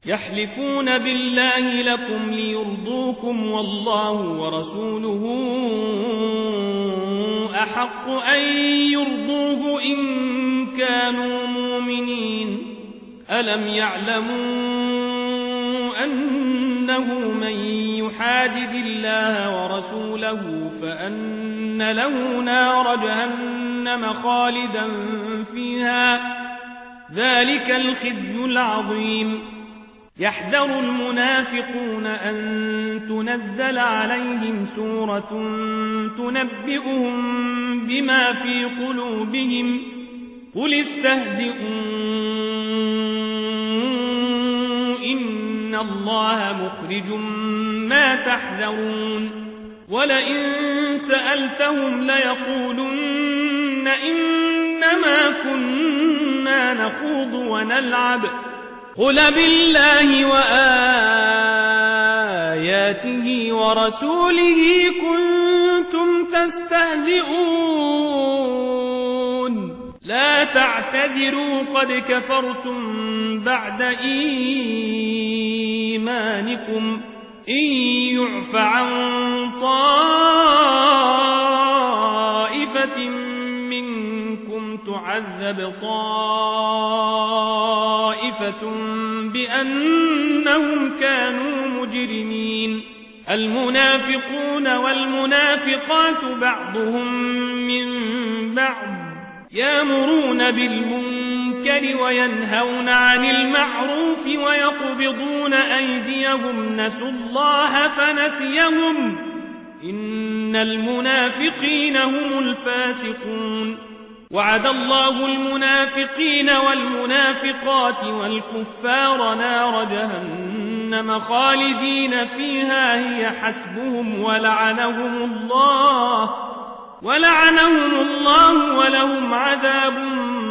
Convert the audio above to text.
يحلفون بالله لكم ليرضوكم والله ورسوله أحق أن يرضوه إن كانوا مؤمنين ألم يعلموا أنه من يحادد الله ورسوله فأن له نار جهنم خالدا فيها ذلك الخزي العظيم يحذر المنافقون أن تنزل عليهم سورة تنبئهم بما في قلوبهم قل استهزئوا إن الله مخرج ما تحذرون ولئن سألتهم ليقولن إنما كنا نخوض ونلعب قل بالله وآياته ورسوله كنتم تستهزئون لا تعتذروا قد كفرتم بعد إيمانكم إن يعف عن طائفة منكم تعذب طائفة بأنهم كانوا مجرمين المنافقون والمنافقات بعضهم من بعض يأمرون بالمنكر وينهون عن المعروف ويقبضون أيديهم نسوا الله فنسيهم إن المنافقين هم الفاسقون وعد الله المنافقين والمنافقات والكفار نار جهنم خالدين فيها هي حسبهم ولعنهم الله ولهم عذاب